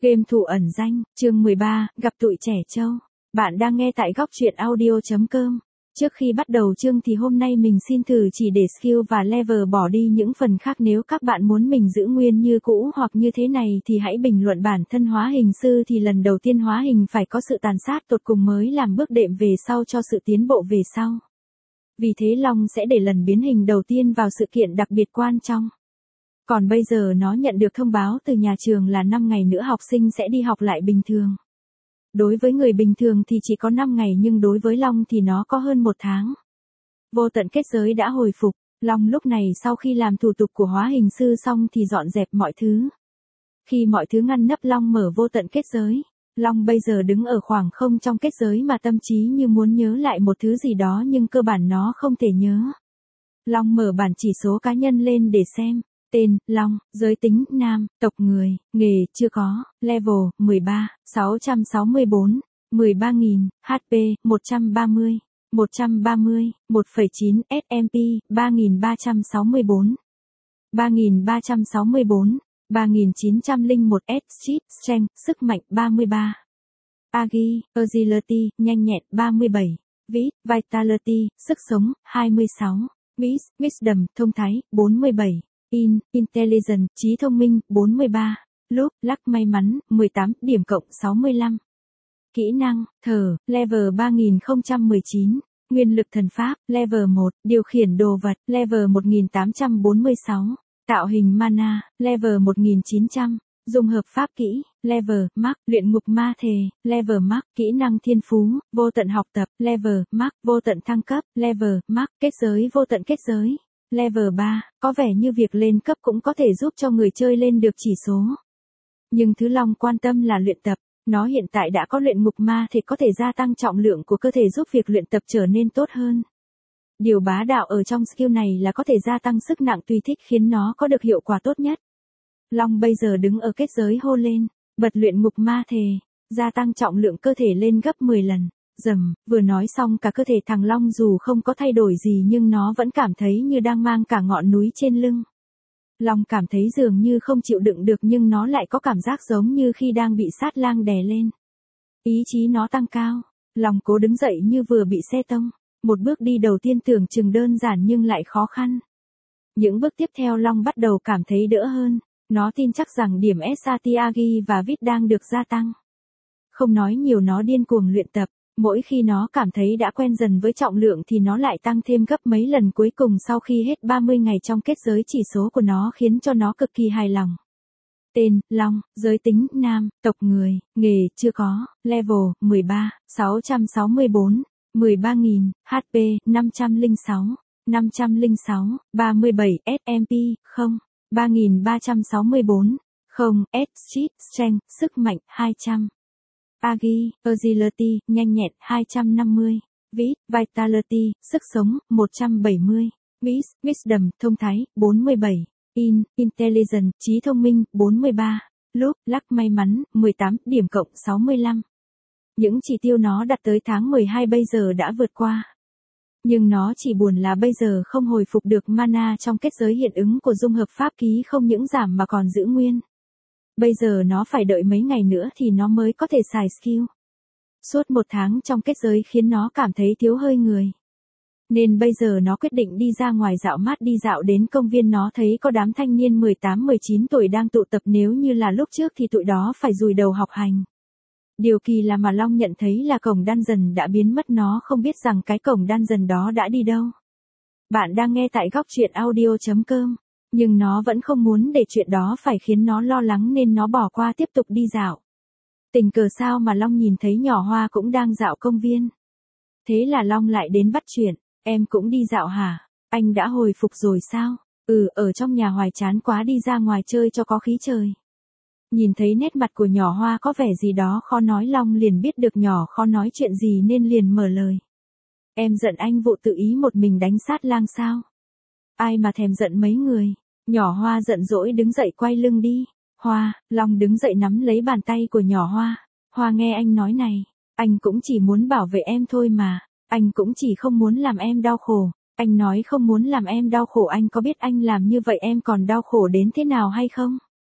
Game thủ ẩn danh, chương 13, gặp tụi trẻ trâu. Bạn đang nghe tại góc truyện audio.com. Trước khi bắt đầu chương thì hôm nay mình xin thử chỉ để skill và level bỏ đi những phần khác, nếu các bạn muốn mình giữ nguyên như cũ hoặc như thế này thì hãy bình luận. Bản thân hóa hình sư thì lần đầu tiên hóa hình phải có sự tàn sát tột cùng mới làm bước đệm về sau cho sự tiến bộ về sau. Vì thế Long sẽ để lần biến hình đầu tiên vào sự kiện đặc biệt quan trọng. Còn bây giờ nó nhận được thông báo từ nhà trường là 5 ngày nữa học sinh sẽ đi học lại bình thường. Đối với người bình thường thì chỉ có 5 ngày, nhưng đối với Long thì nó có hơn 1 tháng. Vô tận kết giới đã hồi phục. Long lúc này sau khi làm thủ tục của hóa hình sư xong thì dọn dẹp mọi thứ. Khi mọi thứ ngăn nắp, Long mở vô tận kết giới. Long bây giờ đứng ở khoảng không trong kết giới mà tâm trí như muốn nhớ lại một thứ gì đó, nhưng cơ bản nó không thể nhớ. Long mở bản chỉ số cá nhân lên để xem. Tên, Long, giới tính, nam, tộc người, nghề, chưa có, level, 13, 664, 13.000, HP, 130, 1,9, SMP, 3.364, 3.364, 3.901 S-Chip, Strength, sức mạnh, 33. Agi, Agility, nhanh nhẹn, 37. Vitality, sức sống, 26. Wisdom, thông thái, 47. Intelligence, trí thông minh, 43. Luck, may mắn, 18, điểm cộng 65. Kỹ năng, thở, level 3019. Nguyên lực thần pháp, level 1. Điều khiển đồ vật, level 1846. Tạo hình mana, level 1900. Dung hợp pháp kỹ, level, Max. Luyện ngục ma thể, level, Max. Kỹ năng thiên phú, vô tận học tập, level, Max. Vô tận thăng cấp, level, Max. Kết giới, vô tận kết giới, level 3, có vẻ như việc lên cấp cũng có thể giúp cho người chơi lên được chỉ số. Nhưng thứ Long quan tâm là luyện tập. Nó hiện tại đã có luyện ngục ma thì có thể gia tăng trọng lượng của cơ thể, giúp việc luyện tập trở nên tốt hơn. Điều bá đạo ở trong skill này là có thể gia tăng sức nặng tùy thích, khiến nó có được hiệu quả tốt nhất. Long bây giờ đứng ở kết giới hô lên, bật luyện ngục ma thể, gia tăng trọng lượng cơ thể lên gấp 10 lần. Dầm, vừa nói xong cả cơ thể thằng Long dù không có thay đổi gì nhưng nó vẫn cảm thấy như đang mang cả ngọn núi trên lưng. Long cảm thấy dường như không chịu đựng được, nhưng nó lại có cảm giác giống như khi đang bị sát lang đè lên. Ý chí nó tăng cao. Long cố đứng dậy như vừa bị xe tông. Một bước đi đầu tiên tưởng chừng đơn giản nhưng lại khó khăn. Những bước tiếp theo Long bắt đầu cảm thấy đỡ hơn. Nó tin chắc rằng điểm SAT Agi và Vit đang được gia tăng. Không nói nhiều, nó điên cuồng luyện tập. Mỗi khi nó cảm thấy đã quen dần với trọng lượng thì nó lại tăng thêm gấp mấy lần. Cuối cùng sau khi hết 30 ngày trong kết giới, chỉ số của nó khiến cho nó cực kỳ hài lòng. Tên, Long, giới tính, nam, tộc người, nghề, chưa có, level, 13, 664, 13.000, HP, 506, 37, SMP, 0, 3.364, 0, S-Chip, Strength, sức mạnh, 200. Agi, Agility, nhanh nhẹn, 250. Vitality, sức sống, 170. Wisdom, thông thái, 47. Intelligence, trí thông minh, 43. Luck, may mắn, 18, điểm cộng 65. Những chỉ tiêu nó đặt tới tháng 12 bây giờ đã vượt qua. Nhưng nó chỉ buồn là bây giờ không hồi phục được mana trong kết giới. Hiện ứng của dung hợp pháp ký không những giảm mà còn giữ nguyên. Bây giờ nó phải đợi mấy ngày nữa thì nó mới có thể xài skill. Suốt 1 tháng trong kết giới khiến nó cảm thấy thiếu hơi người. Nên bây giờ nó quyết định đi ra ngoài dạo mát. Đi dạo đến công viên, nó thấy có đám thanh niên 18-19 tuổi đang tụ tập. Nếu như là lúc trước thì tụi đó phải dùi đầu học hành. Điều kỳ là mà Long nhận thấy là cổng dungeon đã biến mất. Nó không biết rằng cái cổng dungeon đó đã đi đâu. Bạn đang nghe tại góc truyện audio.com. Nhưng nó vẫn không muốn để chuyện đó phải khiến nó lo lắng nên nó bỏ qua tiếp tục đi dạo. Tình cờ sao mà Long nhìn thấy nhỏ Hoa cũng đang dạo công viên. Thế là Long lại đến bắt chuyện. Em cũng đi dạo hả? Anh đã hồi phục rồi sao? Ở trong nhà hoài chán quá, đi ra ngoài chơi cho có khí trời. Nhìn thấy nét mặt của nhỏ Hoa có vẻ gì đó khó nói, Long liền biết được nhỏ khó nói chuyện gì nên liền mở lời. Em giận anh vụ tự ý một mình đánh sát lang sao? Ai mà thèm giận mấy người. Nhỏ Hoa giận dỗi đứng dậy quay lưng đi. Hoa, Long đứng dậy nắm lấy bàn tay của nhỏ Hoa. Hoa nghe anh nói này, anh cũng chỉ muốn bảo vệ em thôi mà, anh cũng chỉ không muốn làm em đau khổ. Anh nói không muốn làm em đau khổ, anh có biết anh làm như vậy em còn đau khổ đến thế nào hay không?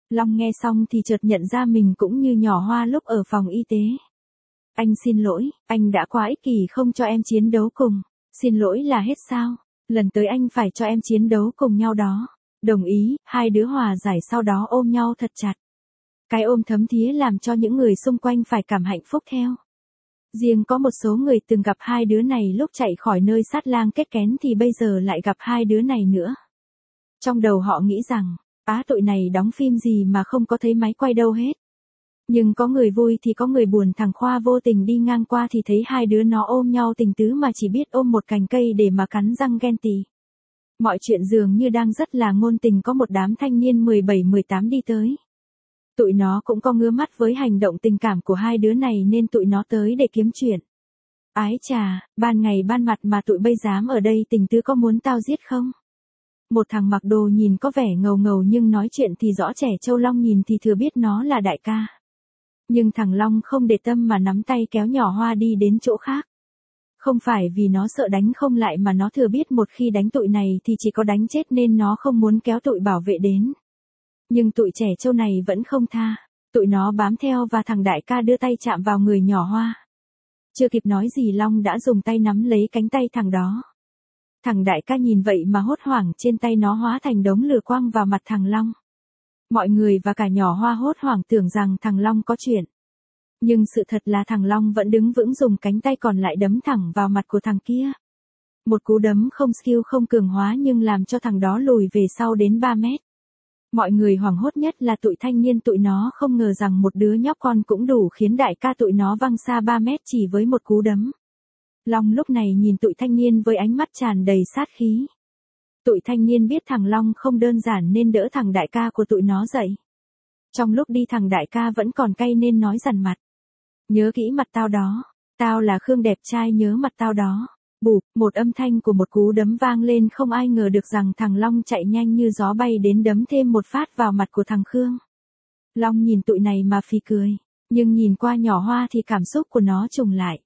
Long nghe xong thì chợt nhận ra mình cũng như nhỏ Hoa lúc ở phòng y tế. Anh xin lỗi, anh đã quá ích kỷ không cho em chiến đấu cùng. Xin lỗi là hết sao? Lần tới anh phải cho em chiến đấu cùng nhau đó. Đồng ý, hai đứa hòa giải sau đó ôm nhau thật chặt. Cái ôm thấm thía làm cho những người xung quanh phải cảm hạnh phúc theo. Riêng có một số người từng gặp hai đứa này lúc chạy khỏi nơi sát lang kết kén thì bây giờ lại gặp hai đứa này nữa. Trong đầu họ nghĩ rằng, tụi này đóng phim gì mà không có thấy máy quay đâu hết. Nhưng có người vui thì có người buồn, thằng Khoa vô tình đi ngang qua thì thấy hai đứa nó ôm nhau tình tứ mà chỉ biết ôm một cành cây để mà cắn răng ghen tị. Mọi chuyện dường như đang rất là ngôn tình, có một đám thanh niên 17-18 đi tới. Tụi nó cũng có ngứa mắt với hành động tình cảm của hai đứa này nên tụi nó tới để kiếm chuyện. Ái chà, ban ngày ban mặt mà tụi bây dám ở đây tình tứ, có muốn tao giết không? Một thằng mặc đồ nhìn có vẻ ngầu ngầu nhưng nói chuyện thì rõ trẻ trâu. Long nhìn thì thừa biết nó là đại ca. Nhưng thằng Long không để tâm mà nắm tay kéo nhỏ Hoa đi đến chỗ khác. Không phải vì nó sợ đánh không lại mà nó thừa biết một khi đánh tụi này thì chỉ có đánh chết nên nó không muốn kéo tụi bảo vệ đến. Nhưng tụi trẻ trâu này vẫn không tha. Tụi nó bám theo và thằng đại ca đưa tay chạm vào người nhỏ Hoa. Chưa kịp nói gì Long đã dùng tay nắm lấy cánh tay thằng đó. Thằng đại ca nhìn vậy mà hốt hoảng, trên tay nó hóa thành đống lửa quăng vào mặt thằng Long. Mọi người và cả nhỏ Hoa hốt hoảng tưởng rằng thằng Long có chuyện. Nhưng sự thật là thằng Long vẫn đứng vững, dùng cánh tay còn lại đấm thẳng vào mặt của thằng kia. Một cú đấm không skill, không cường hóa nhưng làm cho thằng đó lùi về sau đến 3 mét. Mọi người hoảng hốt nhất là tụi thanh niên, tụi nó không ngờ rằng một đứa nhóc con cũng đủ khiến đại ca tụi nó văng xa 3 mét chỉ với một cú đấm. Long lúc này nhìn tụi thanh niên với ánh mắt tràn đầy sát khí. Tụi thanh niên biết thằng Long không đơn giản nên đỡ thằng đại ca của tụi nó dậy. Trong lúc đi thằng đại ca vẫn còn cay nên nói dằn mặt. Nhớ kỹ mặt tao đó. Tao là Khương đẹp trai, nhớ mặt tao đó. Bụp, một âm thanh của một cú đấm vang lên, không ai ngờ được rằng thằng Long chạy nhanh như gió bay đến đấm thêm một phát vào mặt của thằng Khương. Long nhìn tụi này mà phì cười. Nhưng nhìn qua nhỏ Hoa thì cảm xúc của nó trùng lại.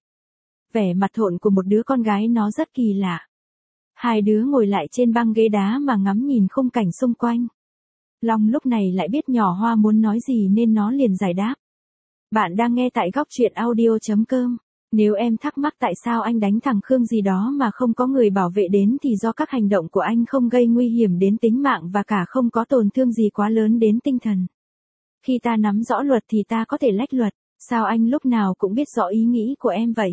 Vẻ mặt thộn của một đứa con gái nó rất kỳ lạ. Hai đứa ngồi lại trên băng ghế đá mà ngắm nhìn khung cảnh xung quanh. Long lúc này lại biết nhỏ Hoa muốn nói gì nên nó liền giải đáp. Bạn đang nghe tại Góc Truyện Audio.com. Nếu em thắc mắc tại sao anh đánh thằng Khương gì đó mà không có người bảo vệ đến thì do các hành động của anh không gây nguy hiểm đến tính mạng và cả không có tổn thương gì quá lớn đến tinh thần. Khi ta nắm rõ luật thì ta có thể lách luật, sao anh lúc nào cũng biết rõ ý nghĩ của em vậy?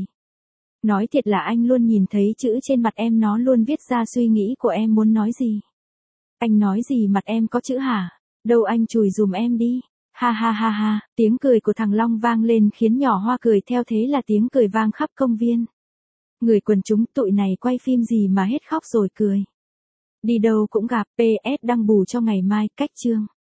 Nói thiệt là anh luôn nhìn thấy chữ trên mặt em, nó luôn viết ra suy nghĩ của em muốn nói gì. Anh nói gì mặt em có chữ hả? Đâu anh chùi dùm em đi. Ha ha ha ha, tiếng cười của thằng Long vang lên khiến nhỏ Hoa cười theo, thế là tiếng cười vang khắp công viên. Người quần chúng, tụi này quay phim gì mà hết khóc rồi cười. Đi đâu cũng gặp, PS đăng bù cho ngày mai, cách chương.